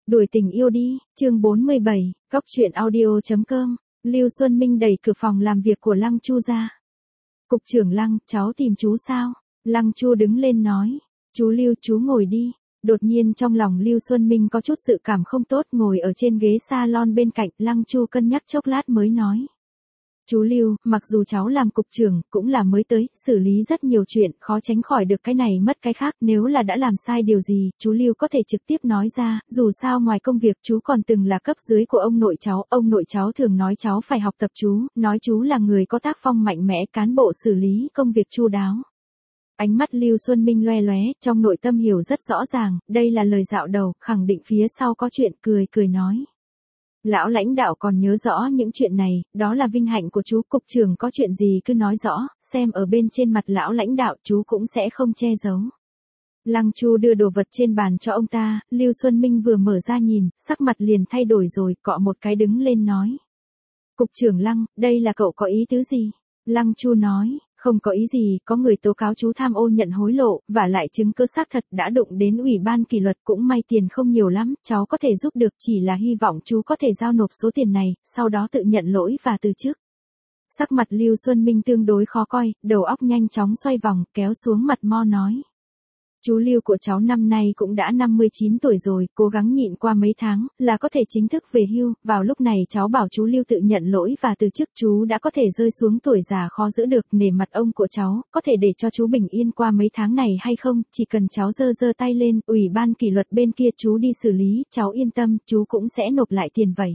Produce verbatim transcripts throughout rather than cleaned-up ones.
Đuổi tình yêu đi, chương bốn mươi bảy, Cóc truyện audio chấm com, Lưu Xuân Minh đẩy cửa phòng làm việc của Lăng Chu ra. Cục trưởng Lăng, cháu tìm chú sao? Lăng Chu đứng lên nói. Chú Lưu, chú ngồi đi. Đột nhiên trong lòng Lưu Xuân Minh có chút dự cảm không tốt, ngồi ở trên ghế salon bên cạnh. Lăng Chu cân nhắc chốc lát mới nói. Chú Lưu, mặc dù cháu làm cục trưởng, cũng là mới tới, xử lý rất nhiều chuyện, khó tránh khỏi được cái này mất cái khác, nếu là đã làm sai điều gì, chú Lưu có thể trực tiếp nói ra, dù sao ngoài công việc chú còn từng là cấp dưới của ông nội cháu, ông nội cháu thường nói cháu phải học tập chú, nói chú là người có tác phong mạnh mẽ, cán bộ xử lý công việc chu đáo. Ánh mắt Lưu Xuân Minh loe loé, trong nội tâm hiểu rất rõ ràng, đây là lời dạo đầu, khẳng định phía sau có chuyện, cười cười nói. Lão lãnh đạo còn nhớ rõ những chuyện này, đó là vinh hạnh của chú, cục trưởng có chuyện gì cứ nói rõ, xem ở bên trên mặt lão lãnh đạo chú cũng sẽ không che giấu. Lăng Chu đưa đồ vật trên bàn cho ông ta, Lưu Xuân Minh vừa mở ra nhìn, sắc mặt liền thay đổi rồi, cọ một cái đứng lên nói. Cục trưởng Lăng, đây là cậu có ý tứ gì? Lăng Chu nói, không có ý gì, có người tố cáo chú tham ô nhận hối lộ, và lại chứng cứ xác thật đã đụng đến ủy ban kỷ luật, cũng may tiền không nhiều lắm, cháu có thể giúp được, chỉ là hy vọng chú có thể giao nộp số tiền này, sau đó tự nhận lỗi và từ chức. Sắc mặt Lưu Xuân Minh tương đối khó coi, đầu óc nhanh chóng xoay vòng, kéo xuống mặt mo nói. Chú Lưu của cháu năm nay cũng đã năm mươi chín tuổi rồi, cố gắng nhịn qua mấy tháng, là có thể chính thức về hưu, vào lúc này cháu bảo chú Lưu tự nhận lỗi và từ chức, chú đã có thể rơi xuống tuổi già khó giữ được, nể mặt ông của cháu, có thể để cho chú bình yên qua mấy tháng này hay không, chỉ cần cháu giơ giơ tay lên, ủy ban kỷ luật bên kia chú đi xử lý, cháu yên tâm, chú cũng sẽ nộp lại tiền vậy.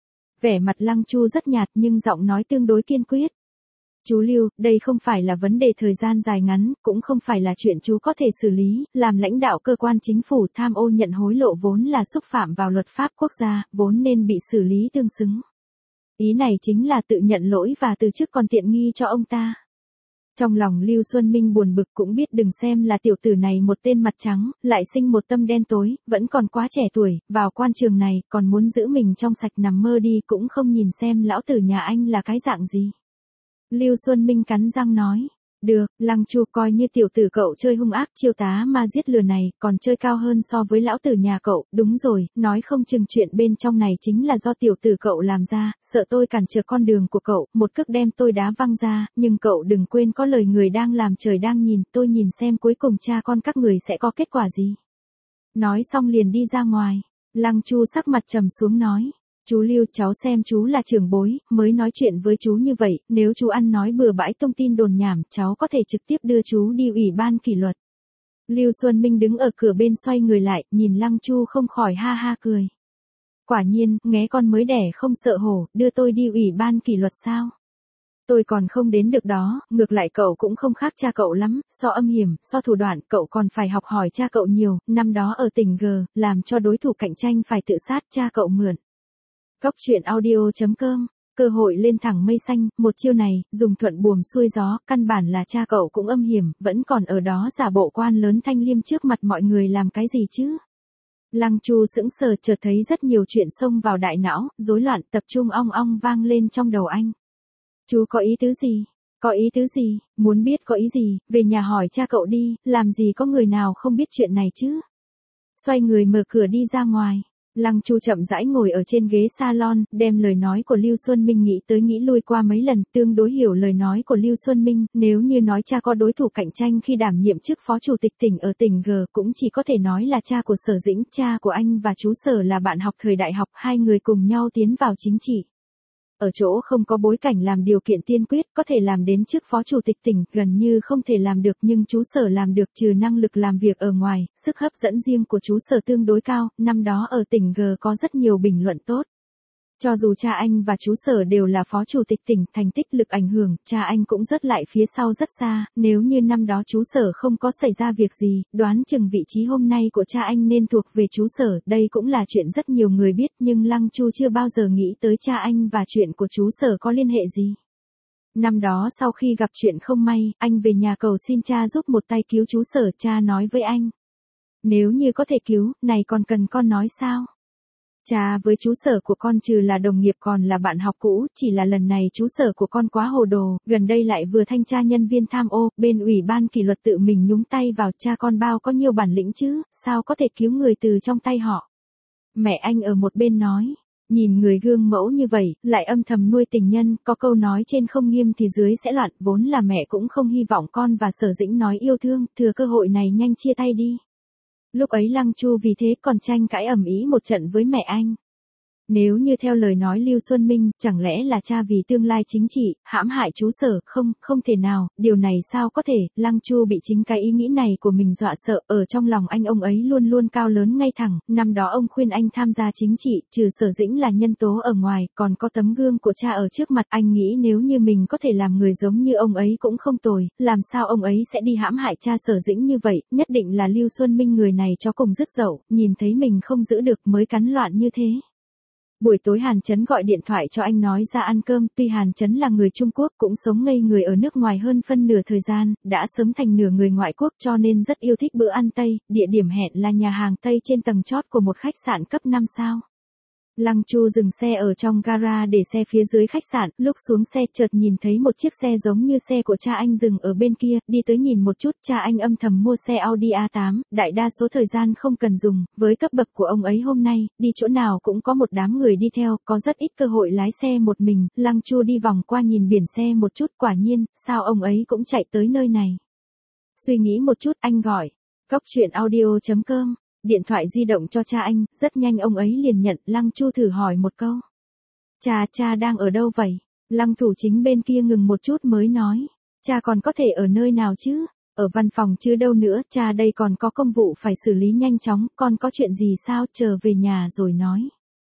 Vẻ mặt Lăng Chu rất nhạt nhưng giọng nói tương đối kiên quyết. Chú Lưu, đây không phải là vấn đề thời gian dài ngắn, cũng không phải là chuyện chú có thể xử lý, làm lãnh đạo cơ quan chính phủ tham ô nhận hối lộ vốn là xúc phạm vào luật pháp quốc gia, vốn nên bị xử lý tương xứng. Ý này chính là tự nhận lỗi và từ chức còn tiện nghi cho ông ta. Trong lòng Lưu Xuân Minh buồn bực, cũng biết đừng xem là tiểu tử này một tên mặt trắng, lại sinh một tâm đen tối, vẫn còn quá trẻ tuổi, vào quan trường này, còn muốn giữ mình trong sạch nằm mơ đi, cũng không nhìn xem lão tử nhà anh là cái dạng gì. Lưu Xuân Minh cắn răng nói, được, Lăng Chu coi như tiểu tử cậu chơi hung ác chiêu tá ma giết lừa này, còn chơi cao hơn so với lão tử nhà cậu, đúng rồi, nói không chừng chuyện bên trong này chính là do tiểu tử cậu làm ra, sợ tôi cản trở con đường của cậu, một cước đem tôi đá văng ra, nhưng cậu đừng quên có lời người đang làm trời đang nhìn, tôi nhìn xem cuối cùng cha con các người sẽ có kết quả gì. Nói xong liền đi ra ngoài, Lăng Chu sắc mặt trầm xuống nói. Chú Lưu, cháu xem chú là trưởng bối, mới nói chuyện với chú như vậy, nếu chú ăn nói bừa bãi thông tin đồn nhảm, cháu có thể trực tiếp đưa chú đi ủy ban kỷ luật. Lưu Xuân Minh đứng ở cửa bên xoay người lại, nhìn Lăng Chu không khỏi ha ha cười. Quả nhiên, nghé con mới đẻ không sợ hổ, đưa tôi đi ủy ban kỷ luật sao? Tôi còn không đến được đó, ngược lại cậu cũng không khác cha cậu lắm, so âm hiểm, so thủ đoạn, cậu còn phải học hỏi cha cậu nhiều, năm đó ở tỉnh G, làm cho đối thủ cạnh tranh phải tự sát cha cậu mượn. Cóc truyện audio chấm com, cơ hội lên thẳng mây xanh, một chiêu này, dùng thuận buồm xuôi gió, căn bản là cha cậu cũng âm hiểm, vẫn còn ở đó giả bộ quan lớn thanh liêm trước mặt mọi người làm cái gì chứ? Lăng Chu sững sờ, chợt thấy rất nhiều chuyện xông vào đại não, rối loạn, tập trung ong ong vang lên trong đầu anh. Chú có ý tứ gì? Có ý tứ gì? Muốn biết có ý gì, về nhà hỏi cha cậu đi, làm gì có người nào không biết chuyện này chứ? Xoay người mở cửa đi ra ngoài. Lăng Chu chậm rãi ngồi ở trên ghế salon, đem lời nói của Lưu Xuân Minh nghĩ tới nghĩ lui qua mấy lần, tương đối hiểu lời nói của Lưu Xuân Minh, nếu như nói cha có đối thủ cạnh tranh khi đảm nhiệm chức phó chủ tịch tỉnh ở tỉnh G, cũng chỉ có thể nói là cha của Sở Dĩnh, cha của anh và chú Sở là bạn học thời đại học, hai người cùng nhau tiến vào chính trị. Ở chỗ không có bối cảnh làm điều kiện tiên quyết, có thể làm đến chức phó chủ tịch tỉnh, gần như không thể làm được, nhưng chú Sở làm được, trừ năng lực làm việc ở ngoài, sức hấp dẫn riêng của chú Sở tương đối cao, năm đó ở tỉnh G có rất nhiều bình luận tốt. Cho dù cha anh và chú Sở đều là phó chủ tịch tỉnh, thành tích lực ảnh hưởng, cha anh cũng rớt lại phía sau rất xa, nếu như năm đó chú Sở không có xảy ra việc gì, đoán chừng vị trí hôm nay của cha anh nên thuộc về chú Sở, đây cũng là chuyện rất nhiều người biết, nhưng Lăng Chu chưa bao giờ nghĩ tới cha anh và chuyện của chú Sở có liên hệ gì. Năm đó sau khi gặp chuyện không may, anh về nhà cầu xin cha giúp một tay cứu chú Sở, cha nói với anh. Nếu như có thể cứu, này còn cần con nói sao? Cha với chú Sở của con trừ là đồng nghiệp còn là bạn học cũ, chỉ là lần này chú Sở của con quá hồ đồ, gần đây lại vừa thanh tra nhân viên tham ô, bên ủy ban kỷ luật tự mình nhúng tay vào, cha con bao có nhiều bản lĩnh chứ, sao có thể cứu người từ trong tay họ. Mẹ anh ở một bên nói. Nhìn người gương mẫu như vậy, lại âm thầm nuôi tình nhân, có câu nói trên không nghiêm thì dưới sẽ loạn, vốn là mẹ cũng không hy vọng con và Sở Dĩnh nói yêu thương, thừa cơ hội này nhanh chia tay đi. Lúc ấy Lăng Chu vì thế còn tranh cãi ầm ĩ một trận với mẹ anh. Nếu như theo lời nói Lưu Xuân Minh, chẳng lẽ là cha vì tương lai chính trị, hãm hại chú Sở, không, không thể nào, điều này sao có thể, Lăng Chu bị chính cái ý nghĩ này của mình dọa sợ, ở trong lòng anh ông ấy luôn luôn cao lớn ngay thẳng, năm đó ông khuyên anh tham gia chính trị, trừ Sở Dĩnh là nhân tố ở ngoài, còn có tấm gương của cha ở trước mặt, anh nghĩ nếu như mình có thể làm người giống như ông ấy cũng không tồi, làm sao ông ấy sẽ đi hãm hại cha Sở Dĩnh như vậy, nhất định là Lưu Xuân Minh người này cho cùng dứt dậu, nhìn thấy mình không giữ được mới cắn loạn như thế. Buổi tối Hàn Chấn gọi điện thoại cho anh nói ra ăn cơm, tuy Hàn Chấn là người Trung Quốc cũng sống ngây người ở nước ngoài hơn phân nửa thời gian, đã sớm thành nửa người ngoại quốc cho nên rất yêu thích bữa ăn Tây, địa điểm hẹn là nhà hàng Tây trên tầng chót của một khách sạn cấp năm sao. Lăng Chu dừng xe ở trong gara để xe phía dưới khách sạn, lúc xuống xe chợt nhìn thấy một chiếc xe giống như xe của cha anh dừng ở bên kia, đi tới nhìn một chút, cha anh âm thầm mua xe Audi a tám, đại đa số thời gian không cần dùng, với cấp bậc của ông ấy hôm nay, đi chỗ nào cũng có một đám người đi theo, có rất ít cơ hội lái xe một mình, Lăng Chu đi vòng qua nhìn biển xe một chút, quả nhiên, sao ông ấy cũng chạy tới nơi này. Suy nghĩ một chút, anh gọi, cóc truyện audio chấm com. Điện thoại di động cho cha anh, rất nhanh ông ấy liền nhận, Lăng Chu thử hỏi một câu. Cha, cha đang ở đâu vậy? Lăng Thủ Chính bên kia ngừng một chút mới nói. Cha còn có thể ở nơi nào chứ? Ở văn phòng chứ đâu nữa, cha đây còn có công vụ phải xử lý nhanh chóng, con có chuyện gì sao, chờ về nhà rồi nói.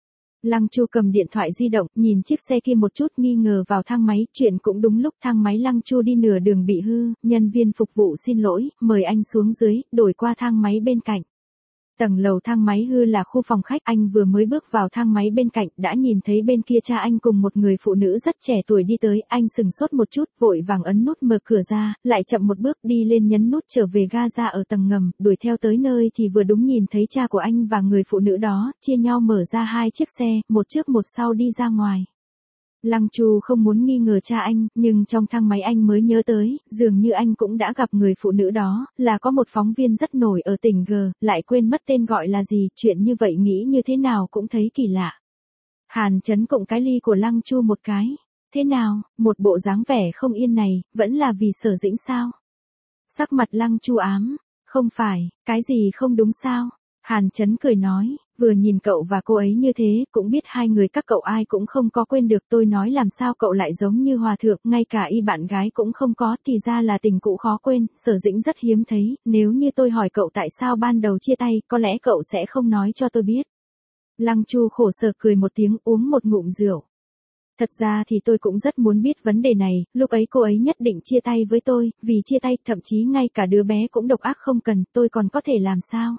Lăng Chu cầm điện thoại di động, nhìn chiếc xe kia một chút nghi ngờ vào thang máy, chuyện cũng đúng lúc thang máy Lăng Chu đi nửa đường bị hư, nhân viên phục vụ xin lỗi, mời anh xuống dưới, đổi qua thang máy bên cạnh. Tầng lầu thang máy hư là khu phòng khách, anh vừa mới bước vào thang máy bên cạnh, đã nhìn thấy bên kia cha anh cùng một người phụ nữ rất trẻ tuổi đi tới, anh sừng sốt một chút, vội vàng ấn nút mở cửa ra, lại chậm một bước đi lên nhấn nút trở về ga ra ở tầng ngầm, đuổi theo tới nơi thì vừa đúng nhìn thấy cha của anh và người phụ nữ đó, chia nhau mở ra hai chiếc xe, một trước một sau đi ra ngoài. Lăng Chu không muốn nghi ngờ cha anh, nhưng trong thang máy anh mới nhớ tới, dường như anh cũng đã gặp người phụ nữ đó, là có một phóng viên rất nổi ở tỉnh G, lại quên mất tên gọi là gì, chuyện như vậy nghĩ như thế nào cũng thấy kỳ lạ. Hàn Chấn cộng cái ly của Lăng Chu một cái. Thế nào, một bộ dáng vẻ không yên này, vẫn là vì Sở Dĩnh sao? Sắc mặt Lăng Chu ám, không phải, cái gì không đúng sao? Hàn Chấn cười nói, vừa nhìn cậu và cô ấy như thế, cũng biết hai người các cậu ai cũng không có quên được, tôi nói làm sao cậu lại giống như hòa thượng, ngay cả y bạn gái cũng không có, thì ra là tình cũ khó quên, Sở Dĩnh rất hiếm thấy, nếu như tôi hỏi cậu tại sao ban đầu chia tay, có lẽ cậu sẽ không nói cho tôi biết. Lăng Chu khổ sở cười một tiếng, uống một ngụm rượu. Thật ra thì tôi cũng rất muốn biết vấn đề này, lúc ấy cô ấy nhất định chia tay với tôi, vì chia tay, thậm chí ngay cả đứa bé cũng độc ác không cần, tôi còn có thể làm sao?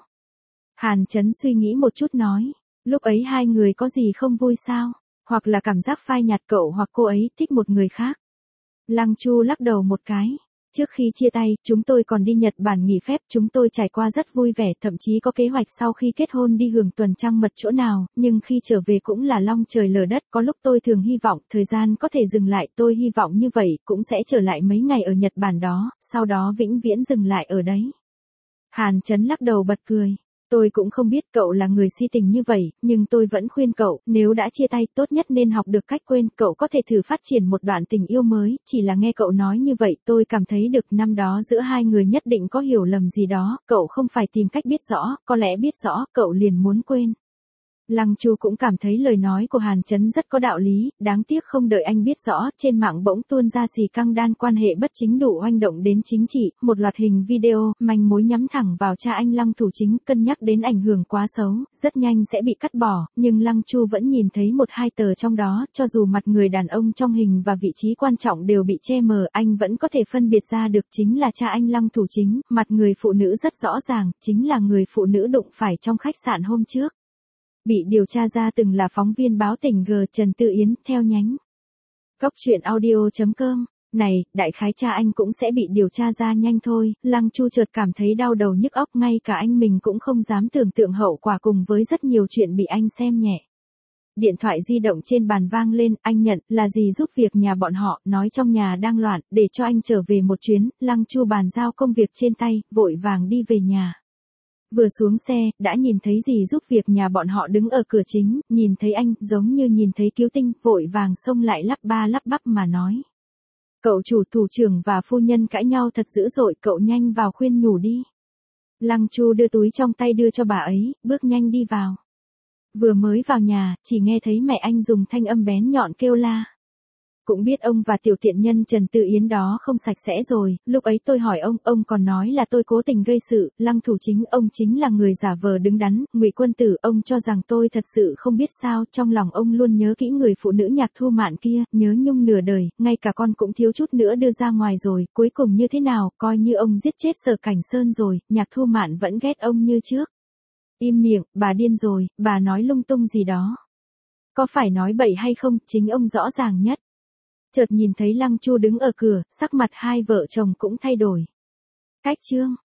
Hàn Chấn suy nghĩ một chút nói, lúc ấy hai người có gì không vui sao, hoặc là cảm giác phai nhạt cậu hoặc cô ấy thích một người khác. Lăng Chu lắc đầu một cái, trước khi chia tay, chúng tôi còn đi Nhật Bản nghỉ phép, chúng tôi trải qua rất vui vẻ, thậm chí có kế hoạch sau khi kết hôn đi hưởng tuần trăng mật chỗ nào, nhưng khi trở về cũng là long trời lở đất, có lúc tôi thường hy vọng thời gian có thể dừng lại, tôi hy vọng như vậy, cũng sẽ trở lại mấy ngày ở Nhật Bản đó, sau đó vĩnh viễn dừng lại ở đấy. Hàn Chấn lắc đầu bật cười. Tôi cũng không biết cậu là người si tình như vậy, nhưng tôi vẫn khuyên cậu, nếu đã chia tay, tốt nhất nên học được cách quên, cậu có thể thử phát triển một đoạn tình yêu mới, chỉ là nghe cậu nói như vậy, tôi cảm thấy được năm đó giữa hai người nhất định có hiểu lầm gì đó, cậu không phải tìm cách biết rõ, có lẽ biết rõ, cậu liền muốn quên. Lăng Chu cũng cảm thấy lời nói của Hàn Chấn rất có đạo lý, đáng tiếc không đợi anh biết rõ, trên mạng bỗng tuôn ra xì căng đan quan hệ bất chính đủ oanh động đến chính trị, một loạt hình video, manh mối nhắm thẳng vào cha anh Lăng Thủ Chính, cân nhắc đến ảnh hưởng quá xấu, rất nhanh sẽ bị cắt bỏ, nhưng Lăng Chu vẫn nhìn thấy một hai tờ trong đó, cho dù mặt người đàn ông trong hình và vị trí quan trọng đều bị che mờ, anh vẫn có thể phân biệt ra được chính là cha anh Lăng Thủ Chính, mặt người phụ nữ rất rõ ràng, chính là người phụ nữ đụng phải trong khách sạn hôm trước. Bị điều tra ra từng là phóng viên báo tỉnh G Trần Tư Yến, theo nhánh cóc truyện audio chấm com. Này, đại khái cha anh cũng sẽ bị điều tra ra nhanh thôi, Lăng Chu chợt cảm thấy đau đầu nhức óc, ngay cả anh mình cũng không dám tưởng tượng hậu quả cùng với rất nhiều chuyện bị anh xem nhẹ. Điện thoại di động trên bàn vang lên, anh nhận, là gì giúp việc nhà bọn họ, nói trong nhà đang loạn, để cho anh trở về một chuyến, Lăng Chu bàn giao công việc trên tay, vội vàng đi về nhà. Vừa xuống xe, đã nhìn thấy dì giúp việc nhà bọn họ đứng ở cửa chính, nhìn thấy anh, giống như nhìn thấy cứu tinh, vội vàng xông lại lắp ba lắp bắp mà nói. Cậu chủ thủ trưởng và phu nhân cãi nhau thật dữ dội, cậu nhanh vào khuyên nhủ đi. Lăng Chu đưa túi trong tay đưa cho bà ấy, bước nhanh đi vào. Vừa mới vào nhà, chỉ nghe thấy mẹ anh dùng thanh âm bén nhọn kêu la. Cũng biết ông và tiểu tiện nhân Trần Tư Yến đó không sạch sẽ rồi, lúc ấy tôi hỏi ông, ông còn nói là tôi cố tình gây sự, Lăng thủ chính, ông chính là người giả vờ đứng đắn, Ngụy Quân Tử, ông cho rằng tôi thật sự không biết sao, trong lòng ông luôn nhớ kỹ người phụ nữ Nhạc Thu Mạn kia, nhớ nhung nửa đời, ngay cả con cũng thiếu chút nữa đưa ra ngoài rồi, cuối cùng như thế nào, coi như ông giết chết Sở Cảnh Sơn rồi, Nhạc Thu Mạn vẫn ghét ông như trước. Im miệng, bà điên rồi, bà nói lung tung gì đó. Có phải nói bậy hay không, chính ông rõ ràng nhất. Chợt nhìn thấy Lăng Chu đứng ở cửa, sắc mặt hai vợ chồng cũng thay đổi. Cách chương